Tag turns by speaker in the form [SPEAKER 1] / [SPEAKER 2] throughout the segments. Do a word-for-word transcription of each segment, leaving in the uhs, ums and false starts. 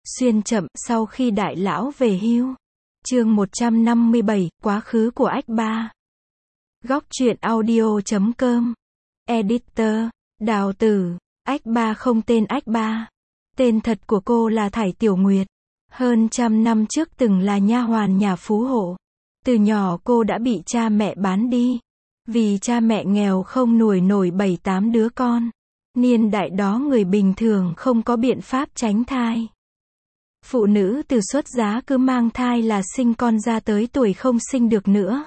[SPEAKER 1] Xuyên chậm, sau khi đại lão về hưu. Chương một trăm năm mươi bảy, quá khứ của ách ba. Góc truyện audio chấm com. Editor, Đào Tử. Ách ba không tên ách ba. Tên thật của cô là Thải Tiểu Nguyệt. Hơn trăm năm trước từng là nha hoàn nhà phú hộ. Từ nhỏ cô đã bị cha mẹ bán đi. Vì cha mẹ nghèo không nuôi nổi bảy tám đứa con. Niên đại đó người bình thường không có biện pháp tránh thai. Phụ nữ từ xuất giá cứ mang thai là sinh con ra tới tuổi không sinh được nữa.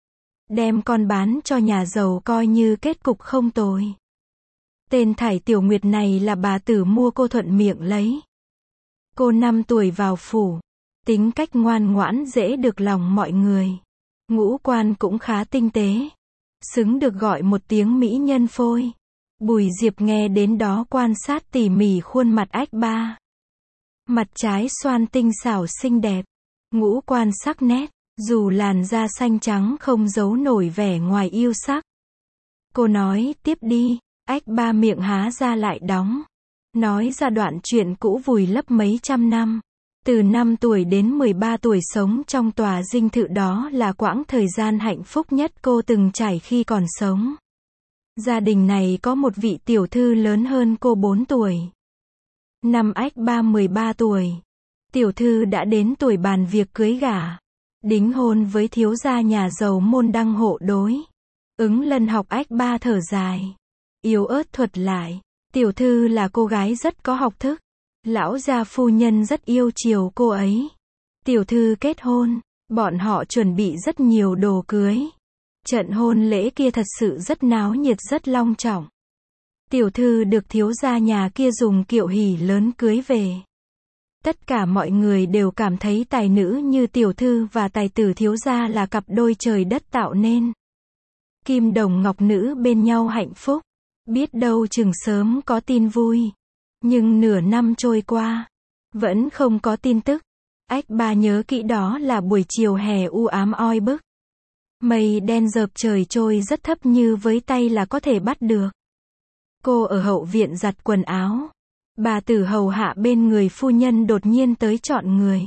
[SPEAKER 1] Đem con bán cho nhà giàu coi như kết cục không tồi. Tên Thải Tiểu Nguyệt này là bà tử mua cô thuận miệng lấy. Cô năm tuổi vào phủ. Tính cách ngoan ngoãn dễ được lòng mọi người. Ngũ quan cũng khá tinh tế. Xứng được gọi một tiếng mỹ nhân phôi. Bùi Diệp nghe đến đó quan sát tỉ mỉ khuôn mặt ách ba. Mặt trái xoan tinh xảo xinh đẹp. Ngũ quan sắc nét. Dù làn da xanh trắng không giấu nổi vẻ ngoài yêu sắc. Cô nói tiếp đi. Ách ba miệng há ra lại đóng. Nói ra đoạn chuyện cũ vùi lấp mấy trăm năm. Từ năm tuổi đến mười ba tuổi sống trong tòa dinh thự đó là quãng thời gian hạnh phúc nhất cô từng trải khi còn sống. Gia đình này có một vị tiểu thư lớn hơn cô bốn tuổi. Năm ách ba mười ba tuổi. Tiểu thư đã đến tuổi bàn việc cưới gả. Đính hôn với thiếu gia nhà giàu môn đăng hộ đối. Ứng Lân học ách ba thở dài. Yếu ớt thuật lại. Tiểu thư là cô gái rất có học thức. Lão gia phu nhân rất yêu chiều cô ấy. Tiểu thư kết hôn. Bọn họ chuẩn bị rất nhiều đồ cưới. Trận hôn lễ kia thật sự rất náo nhiệt rất long trọng. Tiểu thư được thiếu gia nhà kia dùng kiệu hỷ lớn cưới về. Tất cả mọi người đều cảm thấy tài nữ như tiểu thư và tài tử thiếu gia là cặp đôi trời đất tạo nên. Kim đồng ngọc nữ bên nhau hạnh phúc. Biết đâu chừng sớm có tin vui. Nhưng nửa năm trôi qua. Vẫn không có tin tức. Ách ba nhớ kỹ đó là buổi chiều hè u ám oi bức. Mây đen dợp trời trôi rất thấp như với tay là có thể bắt được. Cô ở hậu viện giặt quần áo. Bà tử hầu hạ bên người phu nhân đột nhiên tới chọn người.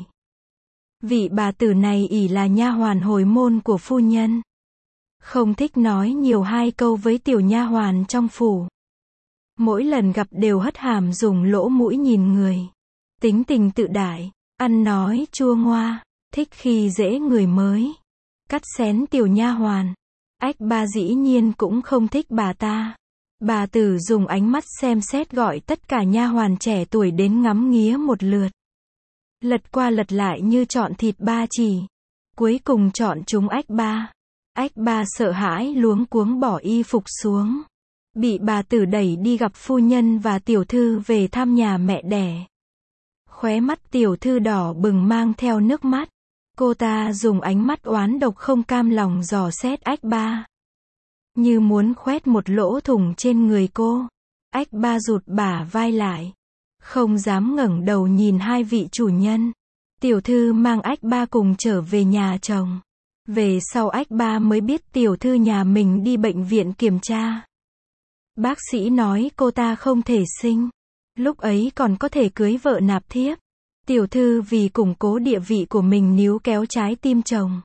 [SPEAKER 1] Vị bà tử này ỷ là nha hoàn hồi môn của phu nhân. Không thích nói nhiều hai câu với tiểu nha hoàn trong phủ. Mỗi lần gặp đều hất hàm dùng lỗ mũi nhìn người. Tính tình tự đại, ăn nói chua ngoa, thích khi dễ người mới. Cắt xén tiểu nha hoàn. Ách ba dĩ nhiên cũng không thích bà ta. Bà tử dùng ánh mắt xem xét gọi tất cả nha hoàn trẻ tuổi đến ngắm nghía một lượt. Lật qua lật lại như chọn thịt ba chỉ. Cuối cùng chọn chúng ách ba. Ách ba sợ hãi luống cuống bỏ y phục xuống. Bị bà tử đẩy đi gặp phu nhân và tiểu thư về thăm nhà mẹ đẻ. Khóe mắt tiểu thư đỏ bừng mang theo nước mắt. Cô ta dùng ánh mắt oán độc không cam lòng dò xét ách ba. Như muốn khoét một lỗ thủng trên người cô. Ách ba rụt bả vai lại. Không dám ngẩng đầu nhìn hai vị chủ nhân. Tiểu thư mang ách ba cùng trở về nhà chồng. Về sau ách ba mới biết tiểu thư nhà mình đi bệnh viện kiểm tra. Bác sĩ nói cô ta không thể sinh. Lúc ấy còn có thể cưới vợ nạp thiếp. Tiểu thư vì củng cố địa vị của mình níu kéo trái tim chồng.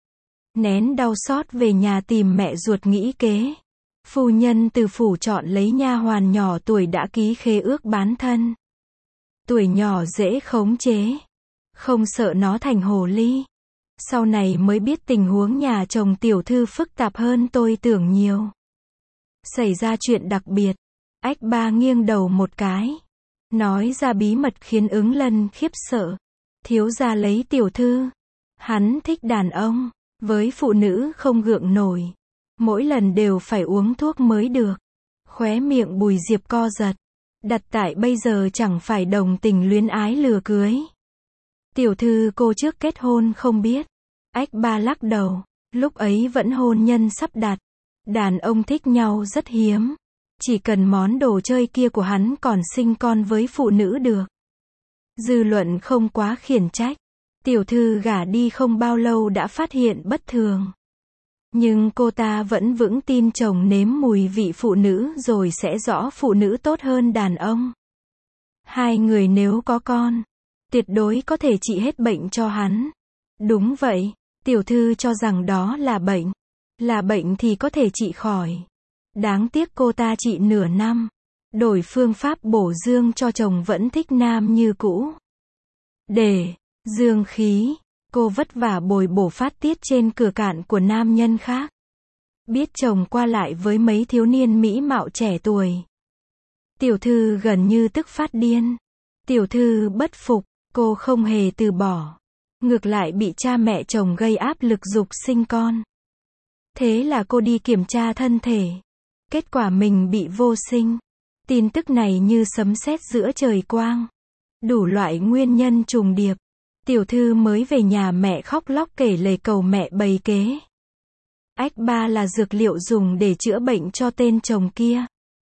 [SPEAKER 1] Nén đau xót về nhà tìm mẹ ruột nghĩ kế. Phu nhân từ phủ chọn lấy nha hoàn nhỏ tuổi đã ký khế ước bán thân. Tuổi nhỏ dễ khống chế. Không sợ nó thành hồ ly. Sau này mới biết tình huống nhà chồng tiểu thư phức tạp hơn tôi tưởng nhiều. Xảy ra chuyện đặc biệt. Ách ba nghiêng đầu một cái. Nói ra bí mật khiến Ứng Lân khiếp sợ. Thiếu gia lấy tiểu thư. Hắn thích đàn ông. Với phụ nữ không gượng nổi. Mỗi lần đều phải uống thuốc mới được. Khóe miệng Bùi Diệp co giật. Đặt tại bây giờ chẳng phải đồng tình luyến ái lừa cưới. Tiểu thư cô trước kết hôn không biết. Ách ba lắc đầu. Lúc ấy vẫn hôn nhân sắp đặt. Đàn ông thích nhau rất hiếm. Chỉ cần món đồ chơi kia của hắn còn sinh con với phụ nữ được. Dư luận không quá khiển trách. Tiểu thư gả đi không bao lâu đã phát hiện bất thường. Nhưng cô ta vẫn vững tin chồng nếm mùi vị phụ nữ rồi sẽ rõ phụ nữ tốt hơn đàn ông. Hai người nếu có con, Tuyệt đối có thể trị hết bệnh cho hắn. Đúng vậy, tiểu thư cho rằng đó là bệnh. Là bệnh thì có thể trị khỏi. Đáng tiếc cô ta trị nửa năm. Đổi phương pháp bổ dương cho chồng vẫn thích nam như cũ. Để dương khí, cô vất vả bồi bổ phát tiết trên cửa cạn của nam nhân khác. Biết chồng qua lại với mấy thiếu niên mỹ mạo trẻ tuổi. Tiểu thư gần như tức phát điên. Tiểu thư bất phục, cô không hề từ bỏ. Ngược lại bị cha mẹ chồng gây áp lực giục sinh con. Thế là cô đi kiểm tra thân thể. Kết quả mình bị vô sinh. Tin tức này như sấm sét giữa trời quang. Đủ loại nguyên nhân trùng điệp. Tiểu thư mới về nhà mẹ khóc lóc kể lể cầu mẹ bày kế. Ách ba là dược liệu dùng để chữa bệnh cho tên chồng kia.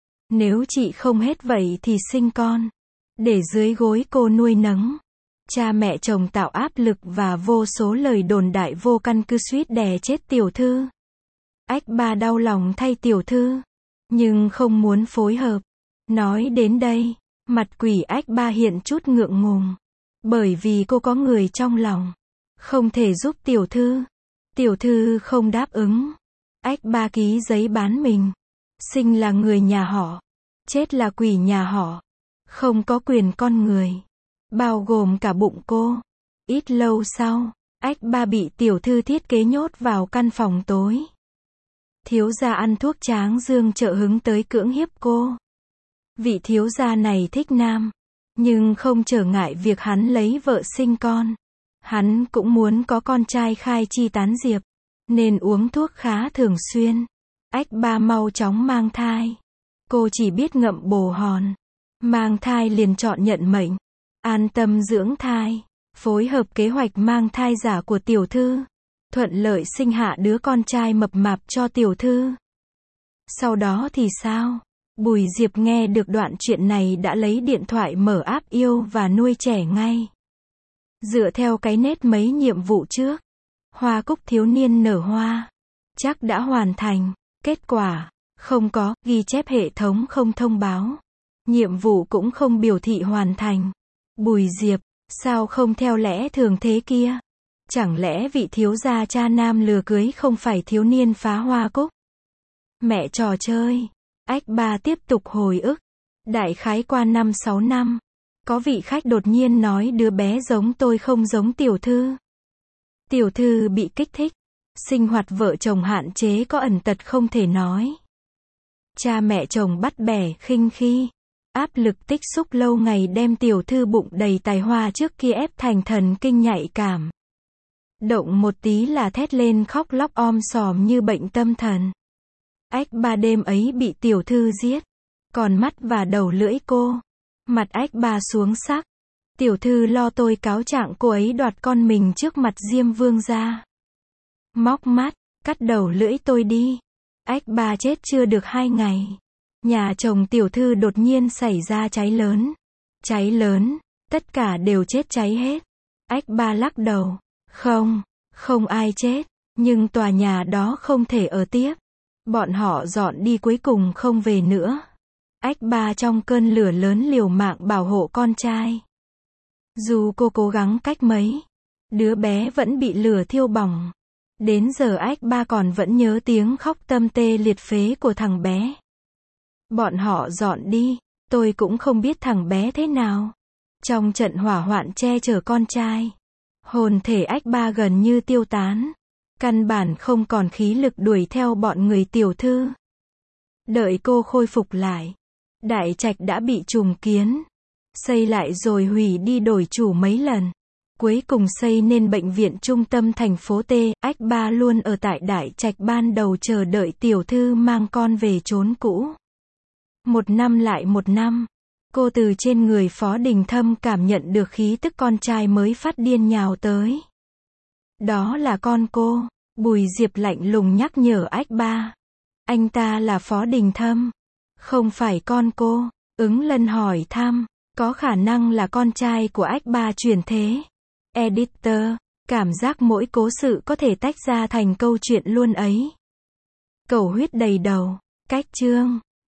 [SPEAKER 1] Nếu chị không hết vậy thì sinh con. Để dưới gối cô nuôi nấng. Cha mẹ chồng tạo áp lực và vô số lời đồn đại vô căn cứ suýt đè chết tiểu thư. Ách ba đau lòng thay tiểu thư. Nhưng không muốn phối hợp. Nói đến đây, mặt quỷ ách ba hiện chút ngượng ngùng. Bởi vì cô có người trong lòng. Không thể giúp tiểu thư. Tiểu thư không đáp ứng. Ách ba ký giấy bán mình. Sinh là người nhà họ. Chết là quỷ nhà họ. Không có quyền con người. Bao gồm cả bụng cô. Ít lâu sau, ách ba bị tiểu thư thiết kế nhốt vào căn phòng tối. Thiếu gia ăn thuốc tráng dương trợ hứng tới cưỡng hiếp cô. Vị thiếu gia này thích nam. Nhưng không trở ngại việc hắn lấy vợ sinh con. Hắn cũng muốn có con trai khai chi tán diệp. Nên uống thuốc khá thường xuyên. Ách ba mau chóng mang thai. Cô chỉ biết ngậm bồ hòn. Mang thai liền chọn nhận mệnh. An tâm dưỡng thai. Phối hợp kế hoạch mang thai giả của tiểu thư. Thuận lợi sinh hạ đứa con trai mập mạp cho tiểu thư. Sau đó thì sao? Bùi Diệp nghe được đoạn chuyện này đã lấy điện thoại mở app yêu và nuôi trẻ ngay. Dựa theo cái nét mấy nhiệm vụ trước. Hoa cúc thiếu niên nở hoa. Chắc đã hoàn thành. Kết quả, không có, ghi chép hệ thống không thông báo. Nhiệm vụ cũng không biểu thị hoàn thành. Bùi Diệp, sao không theo lẽ thường thế kia? Chẳng lẽ vị thiếu gia cha nam lừa cưới không phải thiếu niên phá hoa cúc? Mẹ trò chơi. Ách ba tiếp tục hồi ức. Đại khái qua năm sáu năm. Có vị khách đột nhiên nói đứa bé giống tôi không giống tiểu thư. Tiểu thư bị kích thích. Sinh hoạt vợ chồng hạn chế có ẩn tật không thể nói. Cha mẹ chồng bắt bẻ khinh khi. Áp lực tích xúc lâu ngày đem tiểu thư bụng đầy tài hoa trước kia ép thành thần kinh nhạy cảm. Động một tí là thét lên khóc lóc om sòm như bệnh tâm thần. Ách ba đêm ấy bị tiểu thư giết. Còn mắt và đầu lưỡi cô. Mặt ách ba xuống sắc. Tiểu thư lo tôi cáo trạng cô ấy đoạt con mình trước mặt Diêm Vương gia. Móc mắt, cắt đầu lưỡi tôi đi. Ách ba chết chưa được hai ngày. Nhà chồng tiểu thư đột nhiên xảy ra cháy lớn. Cháy lớn, tất cả đều chết cháy hết. Ách ba lắc đầu. Không, không ai chết. Nhưng tòa nhà đó không thể ở tiếp. Bọn họ dọn đi cuối cùng không về nữa. Ách ba trong cơn lửa lớn liều mạng bảo hộ con trai. Dù cô cố gắng cách mấy, đứa bé vẫn bị lửa thiêu bỏng. Đến giờ ách ba còn vẫn nhớ tiếng khóc tâm tê liệt phế của thằng bé. Bọn họ dọn đi, tôi cũng không biết thằng bé thế nào. Trong trận hỏa hoạn che chở con trai, hồn thể ách ba gần như tiêu tán. Căn bản không còn khí lực đuổi theo bọn người tiểu thư. Đợi cô khôi phục lại, đại trạch đã bị trùng kiến. Xây lại rồi hủy đi đổi chủ mấy lần. Cuối cùng xây nên bệnh viện trung tâm thành phố T. Ách ba luôn ở tại đại trạch ban đầu chờ đợi tiểu thư mang con về chốn cũ. Một năm lại một năm, cô từ trên người Phó Đình Thâm cảm nhận được khí tức con trai mới phát điên nhào tới. Đó là con cô. Bùi Diệp lạnh lùng nhắc nhở ách ba. Anh ta là Phó Đình Thâm. Không phải con cô. Ứng Lân hỏi thăm. Có khả năng là con trai của ách ba chuyển thế. Editor. Cảm giác mỗi cố sự có thể tách ra thành câu chuyện luôn ấy. Cầu huyết đầy đầu. Cách chương.